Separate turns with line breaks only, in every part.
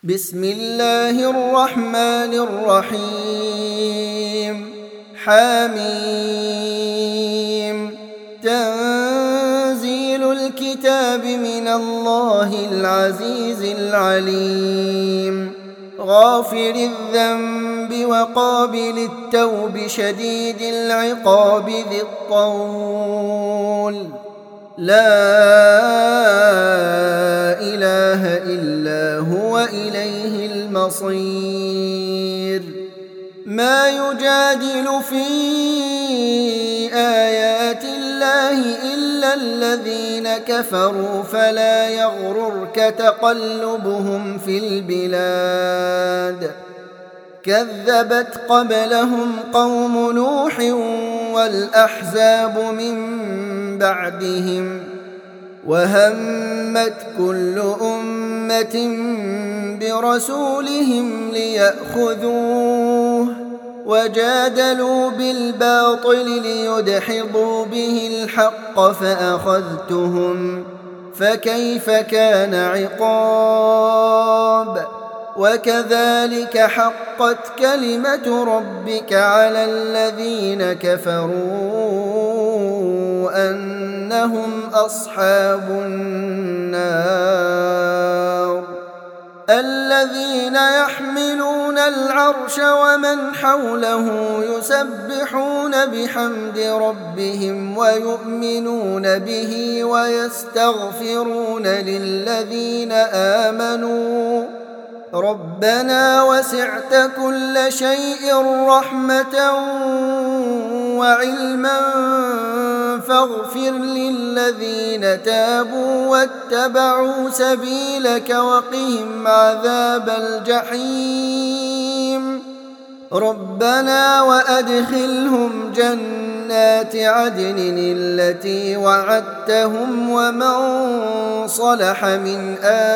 بسم الله الرحمن الرحيم. حميم. تنزيل الكتاب من الله العزيز العليم. غافر الذنب وقابل التوب شديد العقاب ذي الطول. لا إله إلا هو إليه المصير. ما يجادل في آيات الله إلا الذين كفروا فلا يغررك تقلبهم في البلاد. كذبت قبلهم قوم نوح والأحزاب من بعدهم وهمت كل أمة برسولهم ليأخذوه وجادلوا بالباطل ليدحضوا به الحق فأخذتهم فكيف كان عقاب. وكذلك حقت كلمة ربك على الذين كفروا أنهم أصحاب النار. الذين يحملون العرش ومن حوله يسبحون بحمد ربهم ويؤمنون به ويستغفرون للذين آمنوا ربنا وسعت كل شيء رحمة وعلما فاغفر للذين تابوا واتبعوا سبيلك وقهم عذاب الجحيم. ربنا وأدخلهم جنات عدن التي وعدتهم ومن صلح من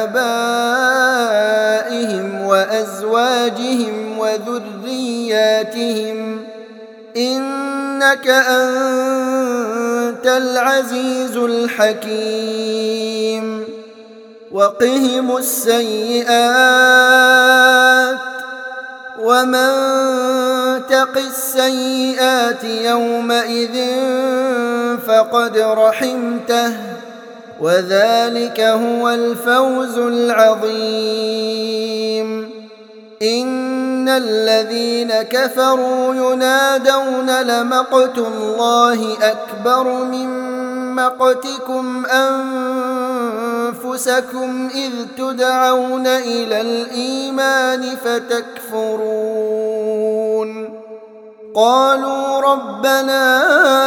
آبائهم وأزواجهم وذرياتهم إنك أنت العزيز الحكيم. وقهم السيئات ومن تق السيئات يومئذ فقد رحمته وذلك هو الفوز العظيم. إن الذين كفروا ينادون لمقت الله أكبر من مقتكم أنفسكم إذ تدعون إلى الإيمان فتكفرون. قالوا ربنا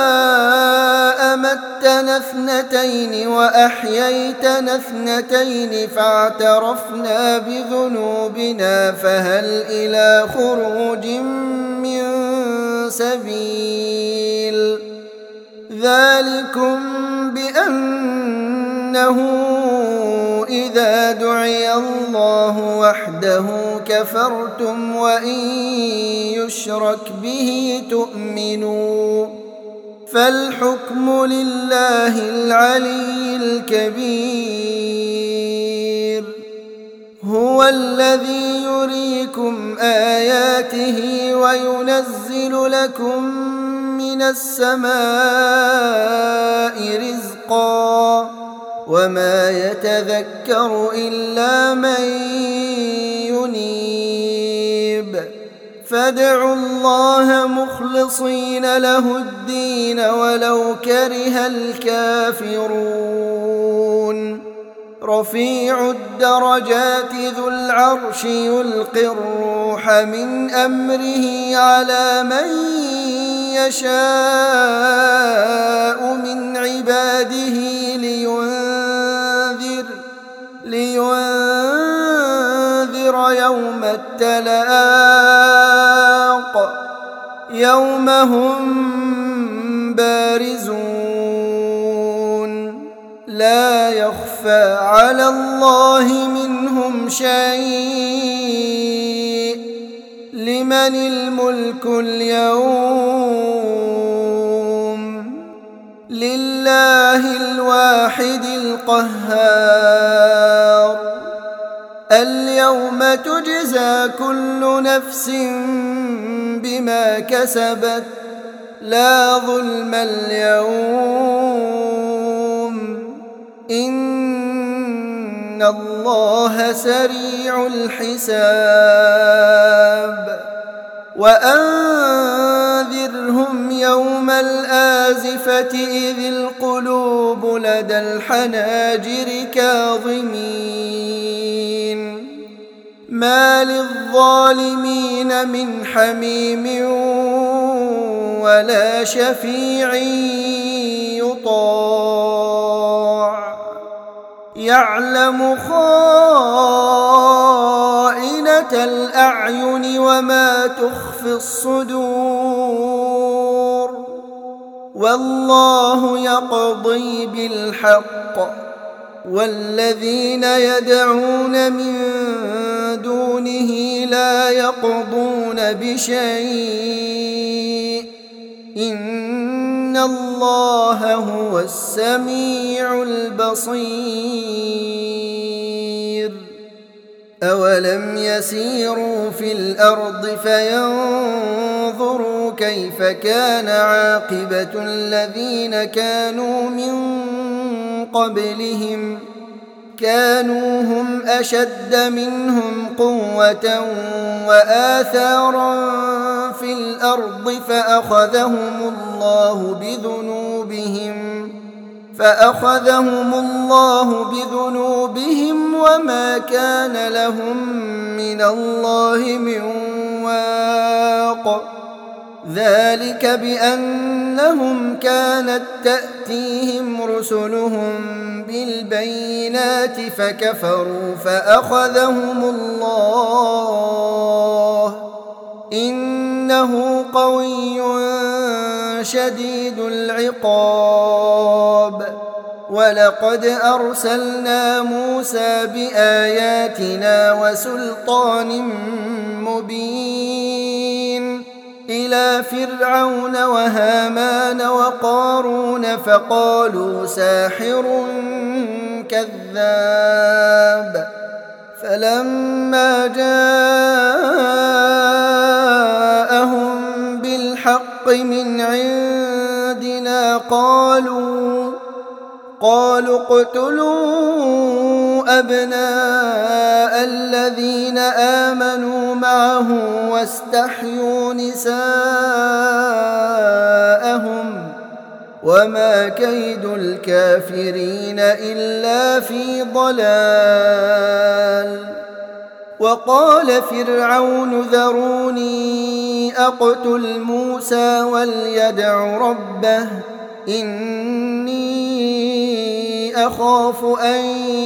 أمتنا اثنتين وأحييتنا اثنتين فاعترفنا بذنوبنا فهل إلى خروج من سبيل. ذلكم بأنه إذا دعي الله وحده كفرتم وإن يشرك به تؤمنوا فالحكم لله العلي الكبير. هو الذي يريكم آياته وينزل لكم من السماء رزقا وما يتذكر إلا من ينيب. فادعوا الله مخلصين له الدين ولو كره الكافرون. رفيع الدرجات ذو العرش يلقي الروح من أمره على من يشاء من عباده لينذر يوم التلاق يوم هم بارزون لا يخفى على الله منهم شيء. لمن الملك اليوم؟ لله الواحد القهار. اليوم تجزى كل نفس بما كسبت لا ظلم اليوم إن الله سريع الحساب وأنذرهم يوم الآزفة إذ القلوب لدى الحناجر كاظمين ما للظالمين من حميم ولا شفيع يطاع يعلم خائنة الأعين وما تخفي الصدور والله يقضي بالحق والذين يدعون من دونه لا يقضون بشيء إن الله هو السميع البصير أولم يسيروا في الأرض فينظروا كيف كان عاقبة الذين كانوا من قبلهم كانوا هم أشد منهم قوة وآثارا في الأرض فأخذهم الله بذنوبهم وما كان لهم من الله من واق ذلك بأنهم كانت تأتيهم رسلهم بالبينات فكفروا فأخذهم الله إنه قوي شديد العقاب ولقد أرسلنا موسى بآياتنا وسلطان مبين إلى فرعون وهامان وقارون فقالوا ساحر كذاب فلما جاءهم بالحق من عندنا قالوا اقتلوا أبناء الذين آمنوا معه واستحيوا نساءهم وما كيد الكافرين إلا في ضلال وقال فرعون ذروني أقتل موسى وليدع ربه إني أخاف أن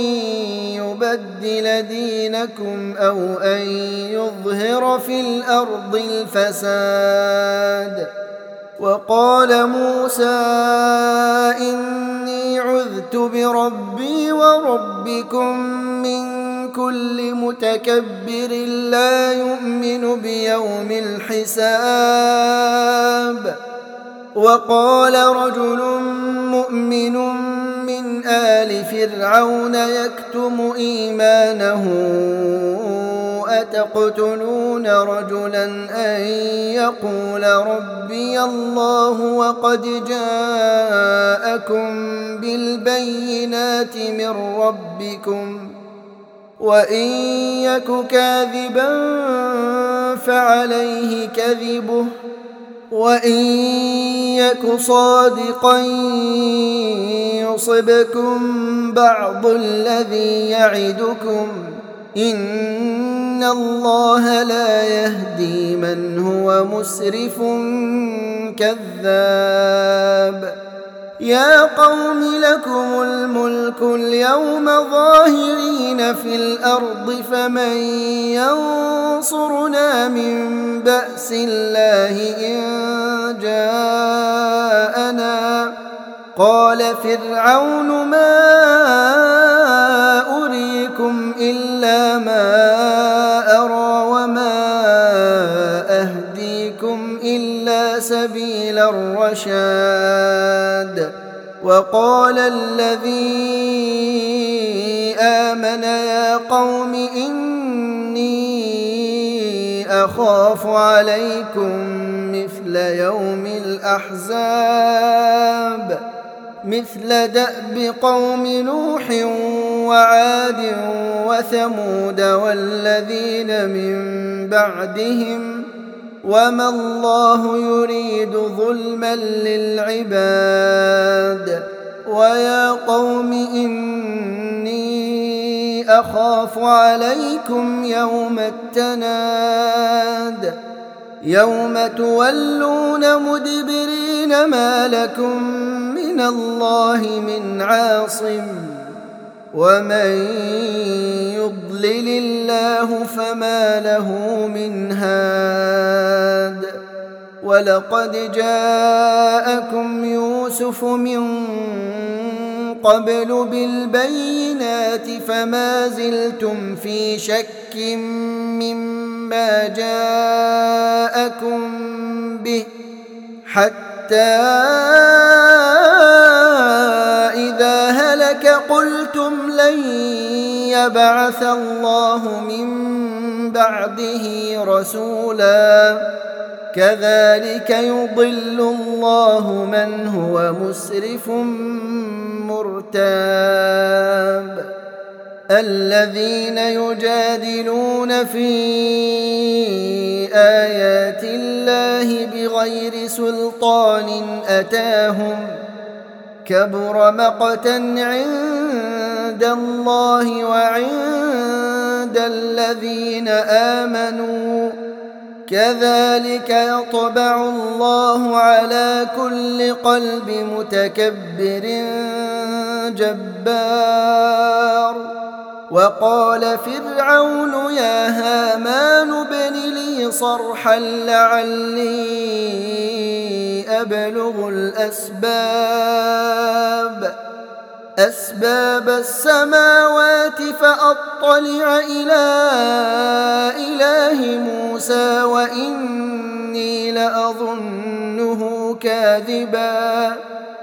يبدل دينكم أو أن يظهر في الأرض الفساد وقال موسى إني عذت بربي وربكم من كل متكبر لا يؤمن بيوم الحساب وقال رجل مؤمن من آل فرعون يكتم إيمانه أتقتلون رجلا أن يقول ربي الله وقد جاءكم بالبينات من ربكم وإن يك كاذبا فعليه كذبه وإن يك صادقا يصبكم بعض الذي يعدكم إن الله لا يهدي من هو مسرف كذاب يا قوم لكم الملك اليوم ظاهرين في الأرض فمن ينصرنا من بأس الله إن جاءنا قال فرعون ما أريكم إلا ما أرى وما أهديكم إلا سبيل الرشاد وقال الذي آمن يا قوم إني أخاف عليكم مثل يوم الأحزاب مثل دأب قوم نوح وعاد وثمود والذين من بعدهم وما الله يريد ظلما للعباد ويا قوم إني أخاف عليكم يوم التناد يوم تولون مدبرين ما لكم من الله من عاصم ومن يضلل الله فما له من هاد ولقد جاءكم يوسف من قبل بالبينات فما زلتم في شك مما جاءكم به حتى إذا هلك قلتم لن يبعث الله من بعده رسولا كذلك يضل الله من هو مسرف مرتاب الذين يجادلون في آيات الله بغير سلطان أتاهم كبر مقتا عند الله وعند الذين آمنوا كذلك يطبع الله على كل قلب متكبر جبار وقال فرعون يا هامان ابن لي صرحا لعلي أبلغ أسباب السماوات فأطلع إلى إله موسى وإني لأظنه كاذبا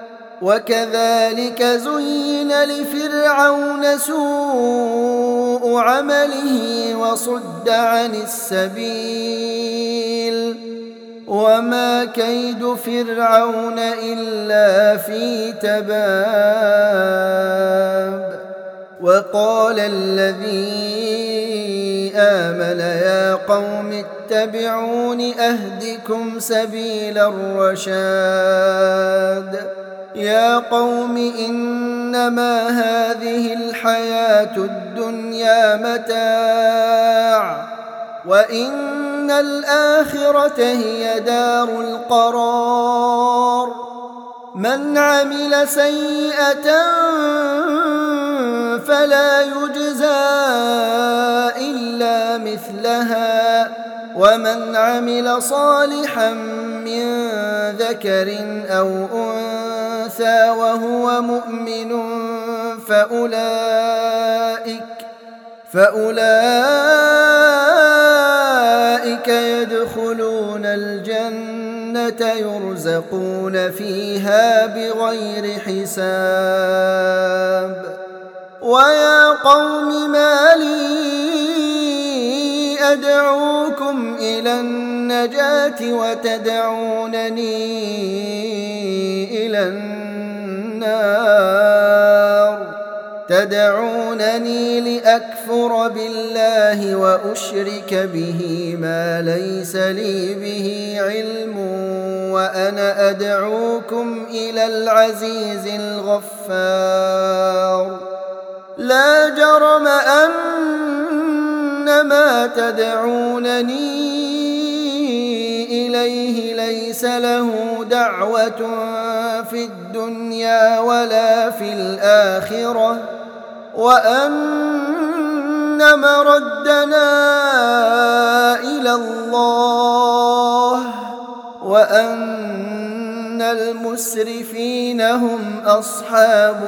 وكذلك زين لفرعون سوء عمله وصد عن السبيل وما كيد فرعون إلا في تباب وقال الذي آمن يا قوم اتبعون أهدكم سبيل الرشاد يا قوم إنما هذه الحياة الدنيا متاع وإن الآخرة هي دار القرار من عمل سيئة فلا يجزى إلا مثلها ومن عمل صالحا من ذكر أو أنثى وهو مؤمن فأولئك يدخلون الجنة يرزقون فيها بغير حساب ويا قوم ما لي أدعوكم إلى النجاة وتدعونني إلى النار تدعونني لأكفر بالله وأشرك به ما ليس لي به علم وأنا أدعوكم إلى العزيز الغفار لا جرم أن ما تدعونني إليه ليس له دعوة في الدنيا ولا في الآخرة وأن مردنا إلى الله وأن المسرفين هم أصحاب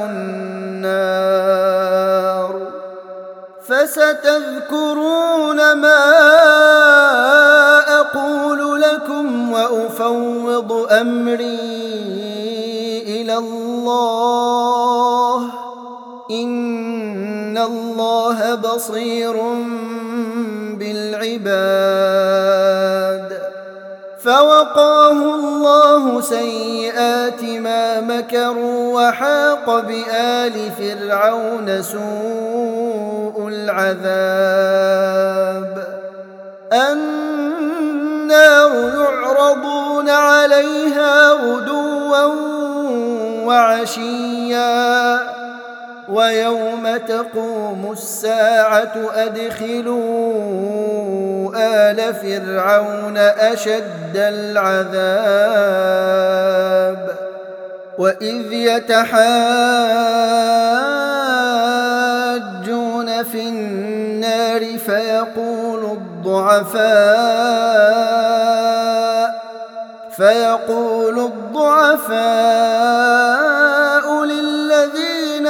النار فستذكرون ما أقول لكم وأفوض أمري إلى الله إن الله الله بصير بالعباد فوقاه الله سيئات ما مكروا وحاق بآل فرعون سوء العذاب النار يعرضون عليها غدوا وعشيا ويوم تقوم الساعة أدخلوا آل فرعون أشد العذاب وإذ يتحاجون في النار فيقول الضعفاء للذين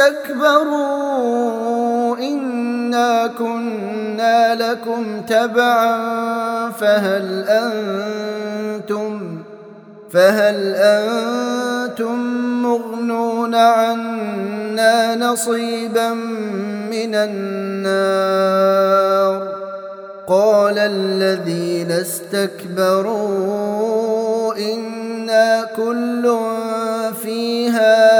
استكبروا إنا كنا لكم تبعا فهل أنتم مغنون عنا نصيبا من النار قال الذين استكبروا إنا كل فيها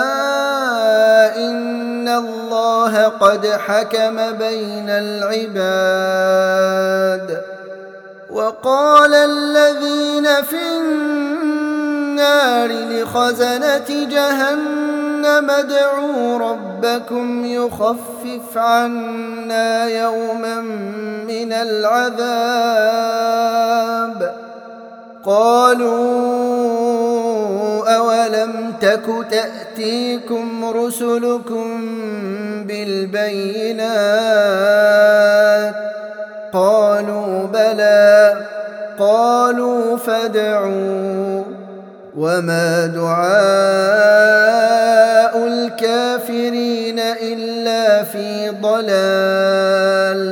إن الله قد حكم بين العباد وقال الذين في النار لخزنة جهنم ادعوا ربكم يخفف عنا يوما من العذاب قالوا أولم تك تأتيكم رسلكم بالبينات قالوا بلى قالوا فادعوا وما دعاء الكافرين إلا في ضلال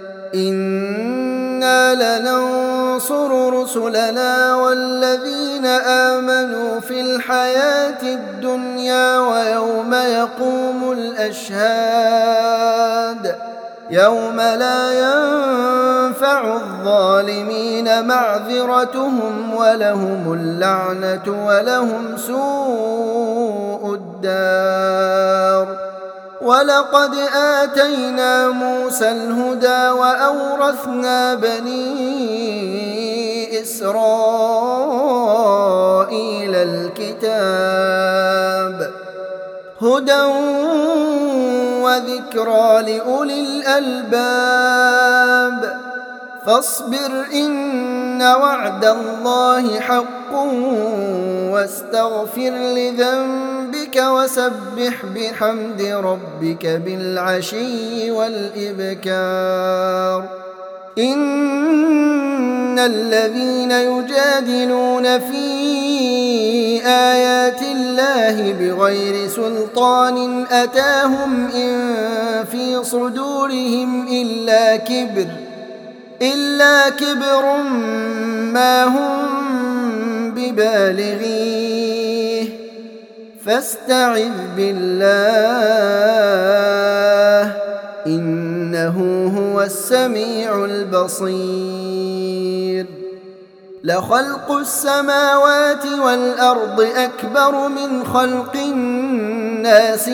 إنا لننصر رسلنا والذين آمنوا في الحياة الدنيا ويوم يقوم الأشهاد يوم لا ينفع الظالمين معذرتهم ولهم اللعنة ولهم سوء الدار ولقد آتينا موسى الهدى وأورثنا بني إسرائيل الكتاب هدى وذكرى لأولي الألباب فاصبر إن وعد الله حق واستغفر لذنبك وسبح بحمد ربك بالعشي والإبكار إن الذين يجادلون في آيات الله بغير سلطان أتاهم إن في صدورهم إلا كبر ما هم ببالغيه فاستعذ بالله إنه هو السميع البصير لخلق السماوات والأرض أكبر من خلق الناس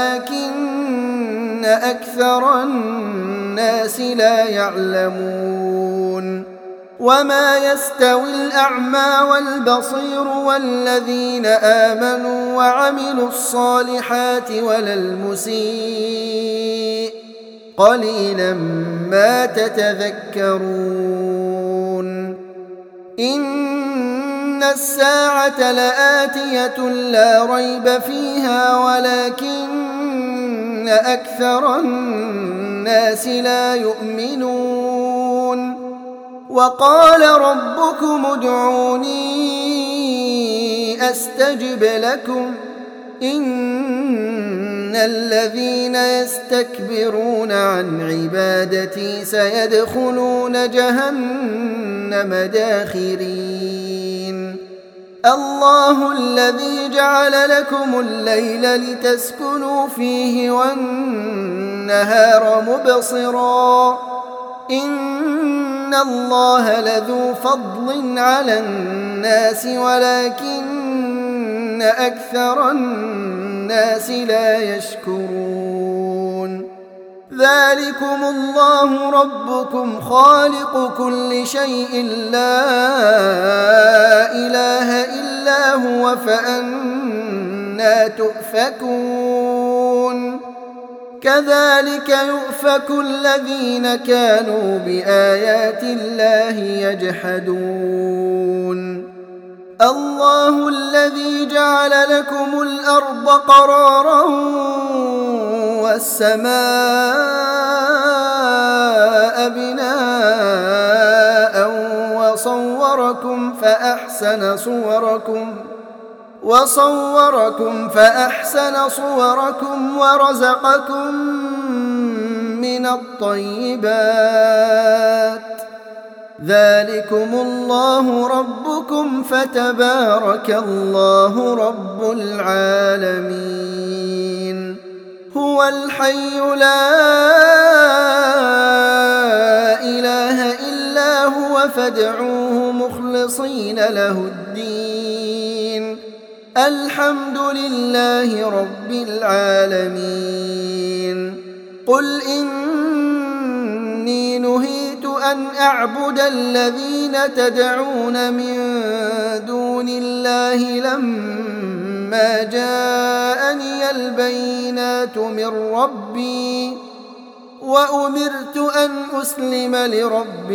ولكن أكثر الناس لا يعلمون وما يستوي الأعمى والبصير والذين آمنوا وعملوا الصالحات ولا المسيء قليلا ما تتذكرون إن الساعة لآتية لا ريب فيها ولكن أكثر الناس لا يؤمنون وقال ربكم ادعوني أستجب لكم إن الذين يستكبرون عن عبادتي سيدخلون جهنم داخرين الله الذي جعل لكم الليل لتسكنوا فيه والنهار النهار مبصرا إن الله لذو فضل على الناس ولكن أكثر الناس لا يشكرون ذلكم الله ربكم خالق كل شيء لا إله إلا هو فأنى تؤفكون كذلك يؤفك الذين كانوا بآيات الله يجحدون الله الذي جعل لكم الأرض قرارا والسماء بناء وصوركم فأحسن صوركم ورزقكم من الطيبات ذلكم الله ربكم فتبارك الله رب العالمين هو الحي لا إله إلا هو فادعوه مخلصين له الدين الحمد لله رب العالمين قل إني نهيت أن أعبد الذين تدعون من دون الله لما جاءني البينات من ربي وأمرت أن أسلم لرب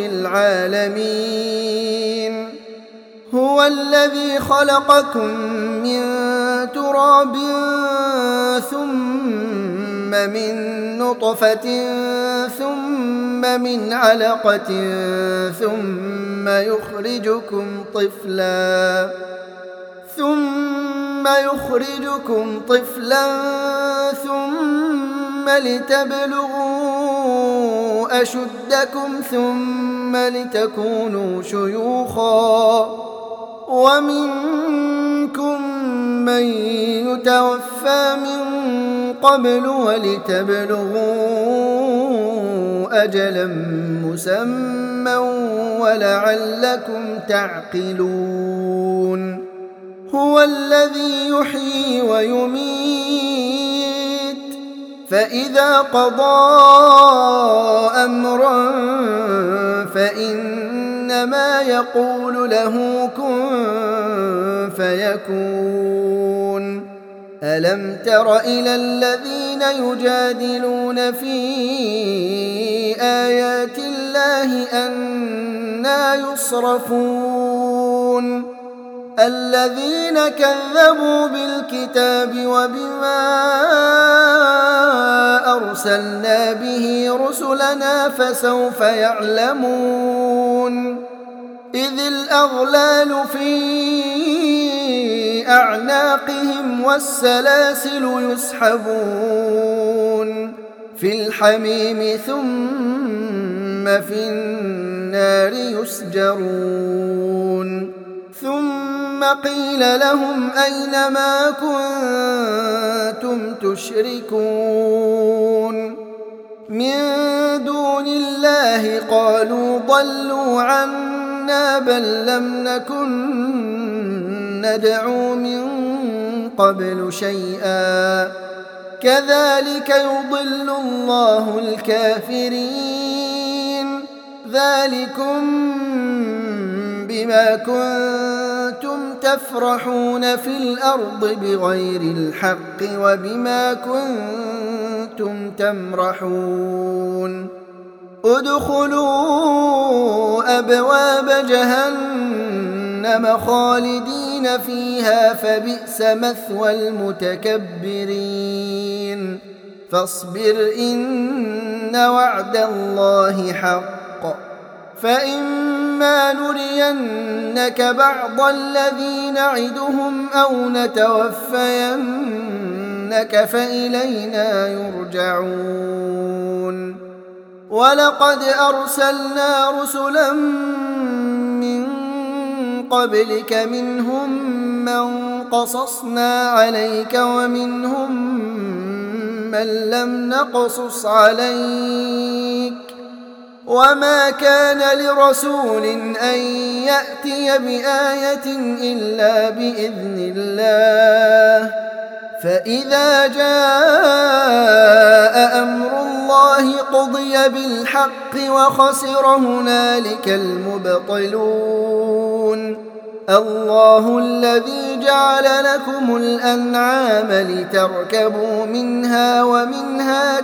العالمين هو الذي خلقكم من تراب ثم من نطفة ثم من علقة ثم يخرجكم طفلا ثم لتبلغوا أشدكم ثم لتكونوا شيوخا ومنكم من يتوفى من قبل ولتبلغوا أجلا مسمى ولعلكم تعقلون هو الذي يحيي ويميت فإذا قضى أمرا فإنما يقول له كن فيكون ألم تر إلى الذين يجادلون في آيات الله أنى يصرفون الذين كذبوا بالكتاب وبما أرسلنا به رسلنا فسوف يعلمون إذ الأغلال في أعناقهم والسلاسل يسحبون في الحميم ثم في النار يسجرون ثم قيل لهم أين ما كنتم تشركون من دون الله قالوا ضلوا عنا بل لم نكن ندعو من قبل شيئا كذلك يضل الله الكافرين ذلكم بما كنتم تفرحون في الأرض بغير الحق وبما كنتم تمرحون ادخلوا أبواب جهنم خالدين فيها فبئس مثوى المتكبرين فاصبر إن وعد الله حق فإما نرينك بعض الذي نعدهم أو نتوفينك فإلينا يرجعون ولقد أرسلنا رسلا من قبلك منهم من قصصنا عليك ومنهم ممن لم نقصص عليك وما كان لرسول أن يأتي بآية إلا بإذن الله فإذا جاء أمر الله قضي بالحق وخسر هنالك المبطلون الله الذي جعل لكم الأنعام لتركبوا منها ومنها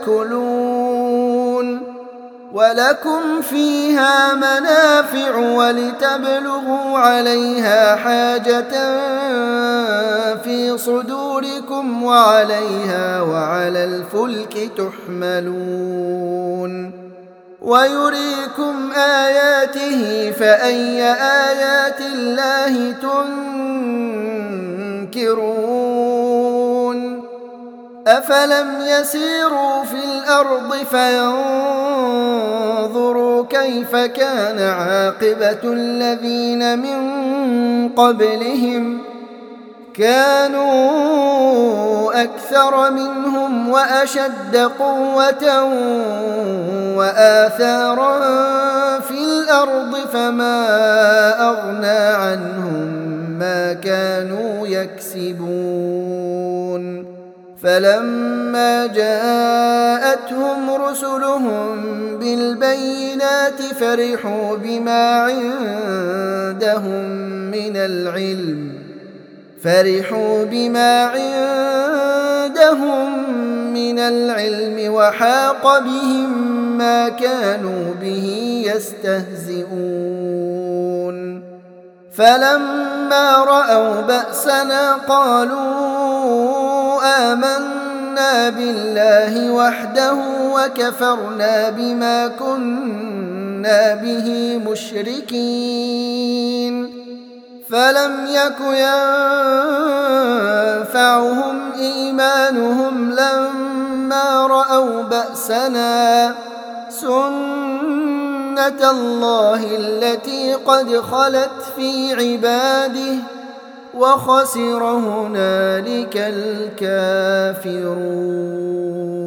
تأكلون ولكم فيها منافع ولتبلغوا عليها حاجة في صدوركم وعليها وعلى الفلك تحملون ويريكم آياته فأي آيات الله تنكرون أفلم يسيروا في الأرض فينظروا كيف كان عاقبة الذين من قبلهم كانوا أكثر منهم وأشد قوة وآثارا في الأرض فما أغنى عنهم ما كانوا يكسبون فلما جاءتهم رسلهم بالبينات فرحوا بما عندهم من العلم وحاق بهم ما كانوا به يستهزئون فلما رأوا بأسنا قالوا آمنا بالله وحده وكفرنا بما كنا به مشركين فلم يك ينفعهم إيمانهم لما رأوا بأسنا سنة الله التي قد خلت في عباده وخسر هنالك الكافرون.